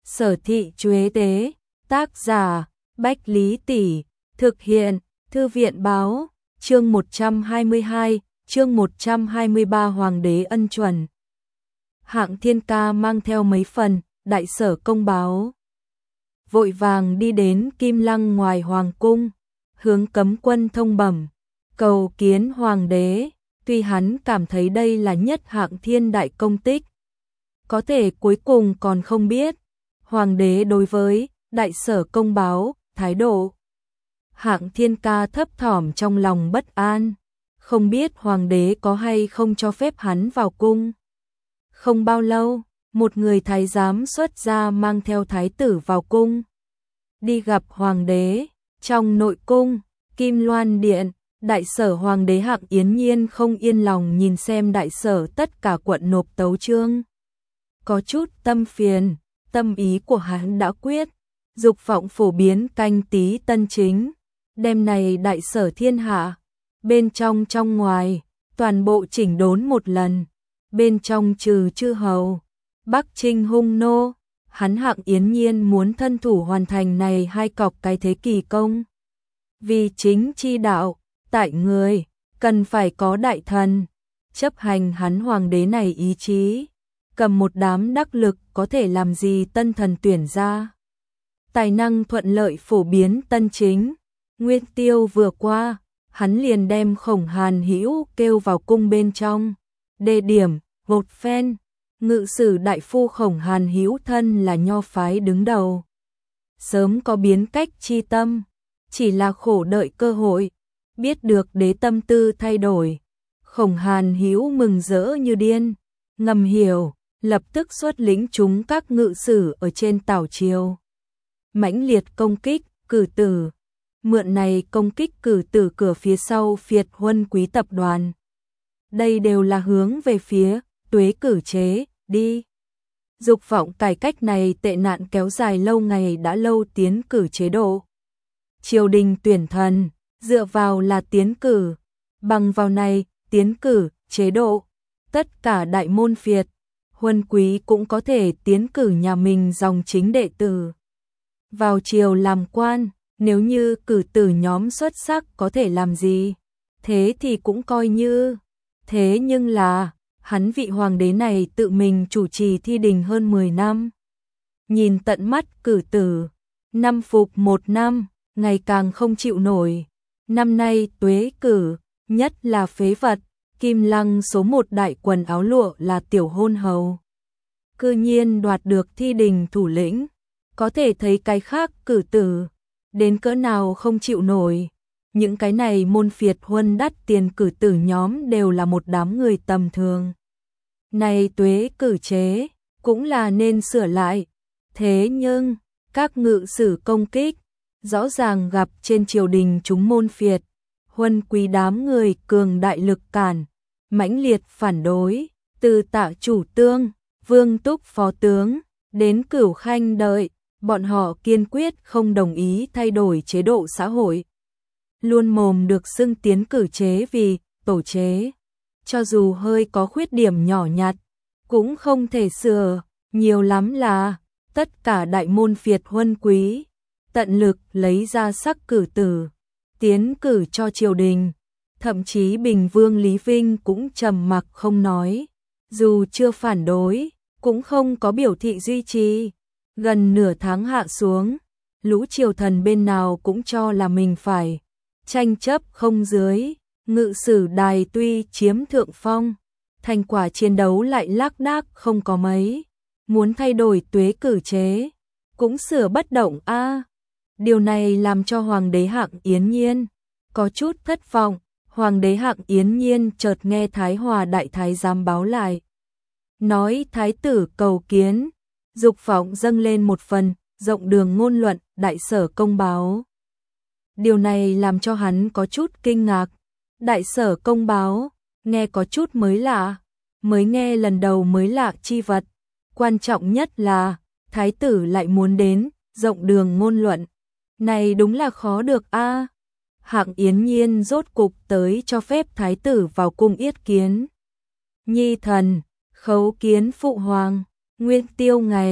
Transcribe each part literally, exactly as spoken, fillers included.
Sở Thị Chuế Tế, tác giả, Bách Lý Tỷ, thực hiện, Thư viện Báo, chương một trăm hai mươi hai, chương một trăm hai mươi ba Hoàng đế ân chuẩn. Hạng Thiên Ca mang theo mấy phần, đại sở công báo. Vội vàng đi đến Kim Lăng ngoài Hoàng cung, hướng cấm quân thông bẩm, cầu kiến Hoàng đế, tuy hắn cảm thấy đây là nhất hạng thiên đại công tích. Có thể cuối cùng còn không biết, Hoàng đế đối với đại sở công báo, thái độ. Hạng Thiên Ca thấp thỏm trong lòng bất an, không biết Hoàng đế có hay không cho phép hắn vào cung. Không bao lâu, một người thái giám xuất ra mang theo thái tử vào cung. Đi gặp Hoàng đế, trong nội cung, Kim Loan Điện, đại sở Hoàng đế Hạng Yến Nhiên không yên lòng nhìn xem đại sở tất cả quận nộp tấu chương. Có chút tâm phiền, tâm ý của hắn đã quyết, dục vọng phổ biến canh tí tân chính, đêm này đại sở thiên hạ, bên trong trong ngoài, toàn bộ chỉnh đốn một lần, bên trong trừ chư hầu, Bắc Trinh hung nô, hắn Hạng Yến Nhiên muốn thân thủ hoàn thành này hai cọc cái thế kỳ công. Vì chính chi đạo, tại người, cần phải có đại thần, chấp hành hắn hoàng đế này ý chí, cầm một đám đắc lực có thể làm gì tân thần tuyển ra. Tài năng thuận lợi phổ biến tân chính, Nguyên Tiêu vừa qua, hắn liền đem Khổng Hàn Hữu kêu vào cung bên trong, đề điểm, một phen, ngự sử đại phu Khổng Hàn Hữu thân là nho phái đứng đầu. Sớm có biến cách chi tâm, chỉ là khổ đợi cơ hội, biết được đế tâm tư thay đổi. Khổng Hàn Hữu mừng rỡ như điên, ngầm hiểu, lập tức xuất lĩnh chúng các ngự sử ở trên tảo triều. Mãnh liệt công kích, cử tử, mượn này công kích cử tử cửa phía sau phiệt huân quý tập đoàn. Đây đều là hướng về phía tuế cử chế, đi. Dục vọng cải cách này tệ nạn kéo dài lâu ngày đã lâu tiến cử chế độ. Triều đình tuyển thần, dựa vào là tiến cử, bằng vào này, tiến cử, chế độ. Tất cả đại môn phiệt, huân quý cũng có thể tiến cử nhà mình dòng chính đệ tử. Vào triều làm quan, nếu như cử tử nhóm xuất sắc có thể làm gì, thế thì cũng coi như. Thế nhưng là, hắn vị hoàng đế này tự mình chủ trì thi đình hơn mười năm. Nhìn tận mắt cử tử, năm phục một năm, ngày càng không chịu nổi. Năm nay tuế cử, nhất là phế vật, Kim Lăng số một đại quần áo lụa là tiểu hôn hầu. Cư nhiên đoạt được thi đình thủ lĩnh, có thể thấy cái khác cử tử, đến cỡ nào không chịu nổi. Những cái này môn phiệt huân đắt tiền cử tử nhóm đều là một đám người tầm thường. Này tuế cử chế, cũng là nên sửa lại. Thế nhưng, các ngự sử công kích, rõ ràng gặp trên triều đình chúng môn phiệt, huân quý đám người cường đại lực cản, mãnh liệt phản đối, từ Tạ chủ tương, Vương Túc phó tướng, đến Cửu Khanh đợi, bọn họ kiên quyết không đồng ý thay đổi chế độ xã hội. Luôn mồm được xưng tiến cử chế vì tổ chế, cho dù hơi có khuyết điểm nhỏ nhặt, cũng không thể sửa, nhiều lắm là tất cả đại môn phiệt huân quý, tận lực lấy ra sắc cử tử, tiến cử cho triều đình, thậm chí Bình Vương Lý Vinh cũng trầm mặc không nói, dù chưa phản đối, cũng không có biểu thị duy trì. Gần nửa tháng hạ xuống, lũ triều thần bên nào cũng cho là mình phải tranh chấp không dưới, ngự sử đài tuy chiếm thượng phong, thành quả chiến đấu lại lác đác không có mấy, muốn thay đổi tuế cử chế, cũng sửa bất động a. À, điều này làm cho Hoàng đế Hạng Yến Nhiên có chút thất vọng. Hoàng đế Hạng Yến Nhiên chợt nghe Thái Hòa đại thái giám báo lại, nói thái tử cầu kiến, dục vọng dâng lên một phần, rộng đường ngôn luận, đại sở công báo. Điều này làm cho hắn có chút kinh ngạc. Đại sở công báo, nghe có chút mới lạ, mới nghe lần đầu mới lạ chi vật. Quan trọng nhất là, thái tử lại muốn đến, rộng đường ngôn luận. Này đúng là khó được a. À, Hạng Yến Nhiên rốt cục tới cho phép thái tử vào cung yết kiến. Nhi thần, khấu kiến phụ hoàng, Nguyên Tiêu ngày,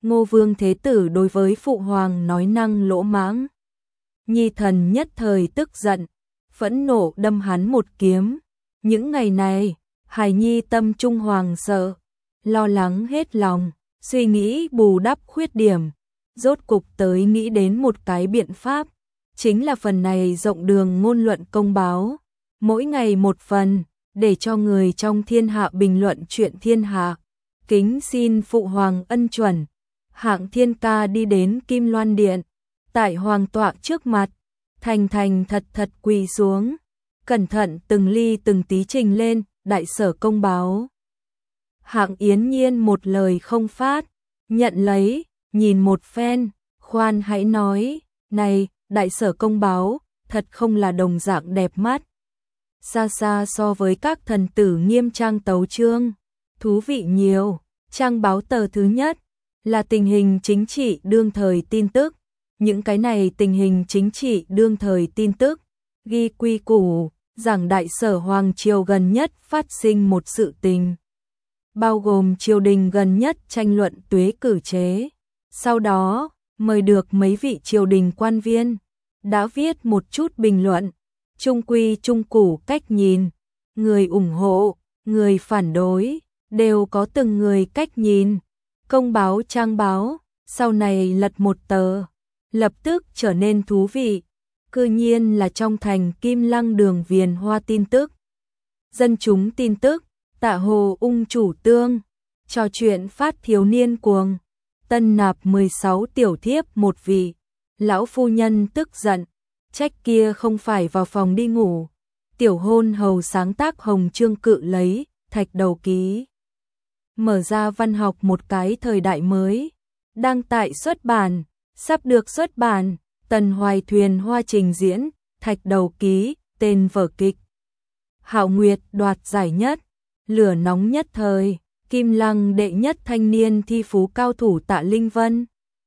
Ngô Vương Thế Tử đối với Phụ Hoàng nói năng lỗ mãng. Nhi thần nhất thời tức giận, phẫn nộ đâm hắn một kiếm. Những ngày này, hài nhi tâm trung hoàng sợ, lo lắng hết lòng, suy nghĩ bù đắp khuyết điểm. Rốt cục tới nghĩ đến một cái biện pháp, chính là phần này rộng đường ngôn luận công báo. Mỗi ngày một phần, để cho người trong thiên hạ bình luận chuyện thiên hạ. Kính xin Phụ Hoàng ân chuẩn. Hạng Thiên Ca đi đến Kim Loan Điện, tại Hoàng tọa trước mặt, thành thành thật thật quỳ xuống, cẩn thận từng ly từng tí trình lên, đại sở công báo. Hạng Yến Nhiên một lời không phát, nhận lấy, nhìn một phen, khoan hãy nói, này, đại sở công báo, thật không là đồng dạng đẹp mắt. Xa xa so với các thần tử nghiêm trang tấu chương, thú vị nhiều. Trang báo tờ thứ nhất là tình hình chính trị đương thời tin tức. Những cái này tình hình chính trị đương thời tin tức, ghi quy củ, rằng đại sở hoàng triều gần nhất phát sinh một sự tình. Bao gồm triều đình gần nhất tranh luận tuế cử chế. Sau đó, mời được mấy vị triều đình quan viên, đã viết một chút bình luận, trung quy trung củ cách nhìn. Người ủng hộ, người phản đối, đều có từng người cách nhìn. Công báo trang báo, sau này lật một tờ, lập tức trở nên thú vị. Cư nhiên là trong thành Kim Lăng Đường Viền Hoa tin tức. Dân chúng tin tức, Tạ Hồ ung chủ tương, trò chuyện phát thiếu niên cuồng, tân nạp mười sáu tiểu thiếp một vị. Lão phu nhân tức giận, trách kia không phải vào phòng đi ngủ. Tiểu hôn hầu sáng tác hồng chương cự lấy, thạch đầu ký. Mở ra văn học một cái thời đại mới, đang tại xuất bản, sắp được xuất bản. Tần Hoài Thuyền Hoa trình diễn, thạch đầu ký, tên vở kịch. Hạo Nguyệt đoạt giải nhất, lửa nóng nhất thời, Kim Lăng đệ nhất thanh niên thi phú cao thủ Tạ Linh Vân.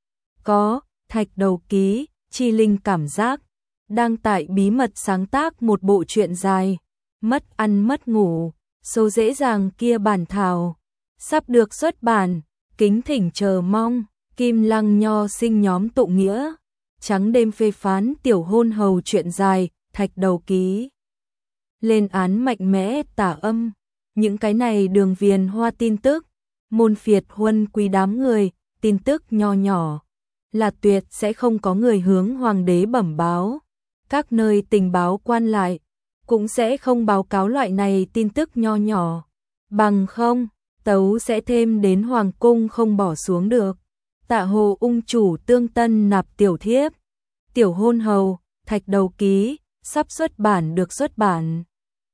Có, thạch đầu ký, chi linh cảm giác, đang tại bí mật sáng tác một bộ truyện dài, mất ăn mất ngủ, số dễ dàng kia bản thảo, sắp được xuất bản, kính thỉnh chờ mong. Kim Lăng nho sinh nhóm tụ nghĩa, trắng đêm phê phán tiểu hôn hầu chuyện dài, thạch đầu ký. Lên án mạnh mẽ tả âm, những cái này Đường Viền Hoa tin tức, môn phiệt huân quý đám người, tin tức nho nhỏ, là tuyệt sẽ không có người hướng hoàng đế bẩm báo. Các nơi tình báo quan lại, cũng sẽ không báo cáo loại này tin tức nho nhỏ. Bằng không, tấu sẽ thêm đến hoàng cung không bỏ xuống được. Tạ Hồ ung chủ tương tân nạp tiểu thiếp, tiểu hôn hầu, thạch đầu ký, sắp xuất bản được xuất bản.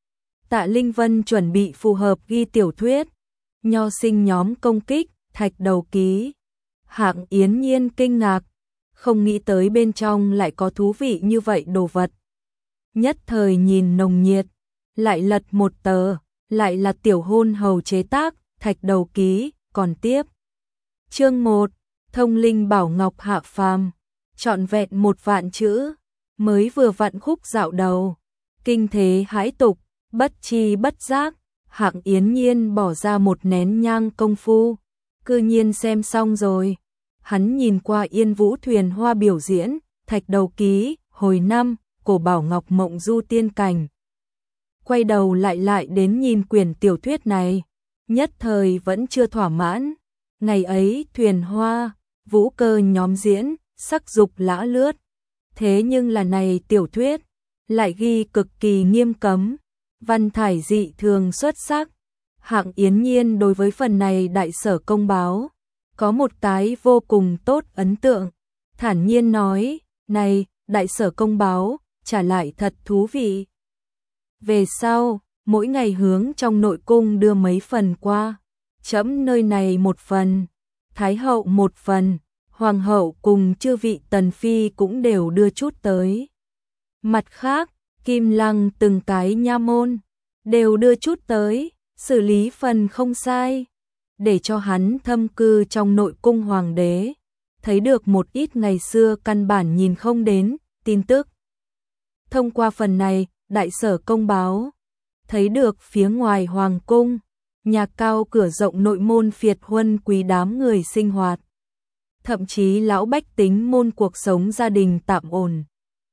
Tạ Linh Vân chuẩn bị phù hợp ghi tiểu thuyết, nho sinh nhóm công kích, thạch đầu ký. Hạng Yến Nhiên kinh ngạc, không nghĩ tới bên trong lại có thú vị như vậy đồ vật. Nhất thời nhìn nồng nhiệt, lại lật một tờ, lại là tiểu hôn hầu chế tác, thạch đầu ký, còn tiếp. Chương một, Thông Linh Bảo Ngọc hạ phàm, trọn vẹn một vạn chữ, mới vừa vặn khúc dạo đầu. Kinh thế hãi tục, bất chi bất giác, Hạng Yến Nhiên bỏ ra một nén nhang công phu, cư nhiên xem xong rồi. Hắn nhìn qua Yên Vũ Thuyền Hoa biểu diễn, thạch đầu ký, hồi năm, cổ Bảo Ngọc mộng du tiên cảnh. Quay đầu lại lại đến nhìn quyển tiểu thuyết này, nhất thời vẫn chưa thỏa mãn. Ngày ấy Thuyền Hoa, Vũ Cơ nhóm diễn, sắc dục lã lướt. Thế nhưng là này tiểu thuyết, lại ghi cực kỳ nghiêm cấm, văn thải dị thường xuất sắc. Hạng Yến Nhiên đối với phần này đại sở công báo, có một cái vô cùng tốt ấn tượng, thản nhiên nói, này, đại sở công báo, trả lại thật thú vị. Về sau, mỗi ngày hướng trong nội cung đưa mấy phần qua, trẫm nơi này một phần, Thái hậu một phần, Hoàng hậu cùng chư vị tần phi cũng đều đưa chút tới. Mặt khác, Kim Lăng từng cái nha môn, đều đưa chút tới, xử lý phần không sai, để cho hắn thâm cư trong nội cung hoàng đế, thấy được một ít ngày xưa căn bản nhìn không đến, tin tức. Thông qua phần này, đại sở công báo, thấy được phía ngoài hoàng cung, nhà cao cửa rộng nội môn phiệt huân quý đám người sinh hoạt. thậm chí lão bách tính môn cuộc sống gia đình tạm ổn.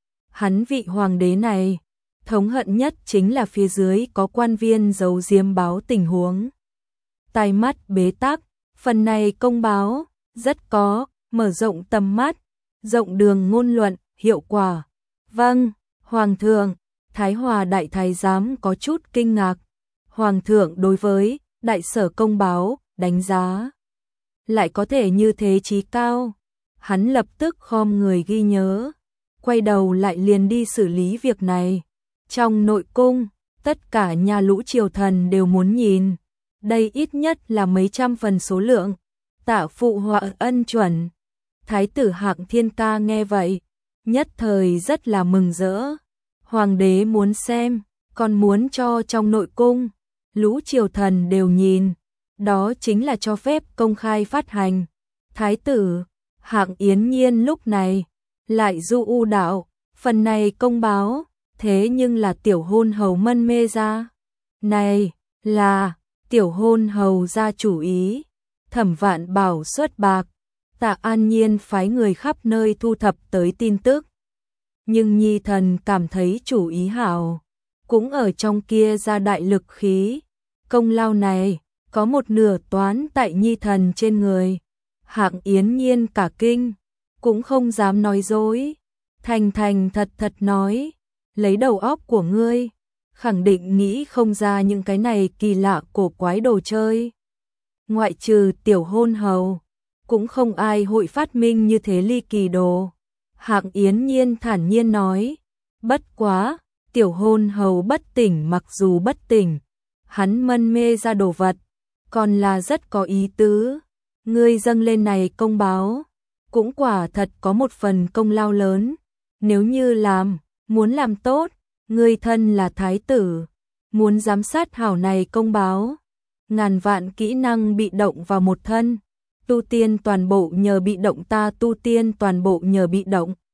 Hắn vị hoàng đế này, thống hận nhất chính là phía dưới có quan viên giấu giếm báo tình huống. Tai mắt bế tắc, phần này công báo, rất có, mở rộng tầm mắt, rộng đường ngôn luận, hiệu quả. Vâng, Hoàng thượng, Thái Hòa đại thái giám có chút kinh ngạc. Hoàng thượng đối với đại sở công báo, đánh giá. Lại có thể như thế trí cao. Hắn lập tức khom người ghi nhớ. Quay đầu lại liền đi xử lý việc này. Trong nội cung, tất cả nhà lũ triều thần đều muốn nhìn. Đây ít nhất là mấy trăm phần số lượng. Tạ phụ họa ân chuẩn. Thái tử Hạng Thiên Ca nghe vậy, nhất thời rất là mừng rỡ. Hoàng đế muốn xem, còn muốn cho trong nội cung, lũ triều thần đều nhìn. Đó chính là cho phép công khai phát hành. Thái tử Hạng Yến Nhiên lúc này lại du u đạo, phần này công báo, thế nhưng là tiểu hôn hầu mân mê ra. Này, là tiểu hôn hầu ra chủ ý. Thẩm Vạn Bảo xuất bạc, Tạ An Nhiên phái người khắp nơi thu thập tới tin tức. Nhưng nhi thần cảm thấy chủ ý hảo, cũng ở trong kia ra đại lực khí. Công lao này, có một nửa toán tại nhi thần trên người. Hạng Yến Nhiên cả kinh, cũng không dám nói dối. Thành thành thật thật nói, lấy đầu óc của ngươi, khẳng định nghĩ không ra những cái này kỳ lạ cổ quái đồ chơi. Ngoại trừ tiểu hôn hầu, cũng không ai hội phát minh như thế ly kỳ đồ. Hạng Yến Nhiên thản nhiên nói, bất quá, tiểu hôn hầu bất tỉnh mặc dù bất tỉnh, hắn mân mê ra đồ vật, còn là rất có ý tứ. Ngươi dâng lên này công báo, cũng quả thật có một phần công lao lớn. Nếu như làm, muốn làm tốt, ngươi thân là thái tử, muốn giám sát hảo này công báo. Ngàn vạn kỹ năng bị động vào một thân, tu tiên toàn bộ nhờ bị động ta tu tiên toàn bộ nhờ bị động.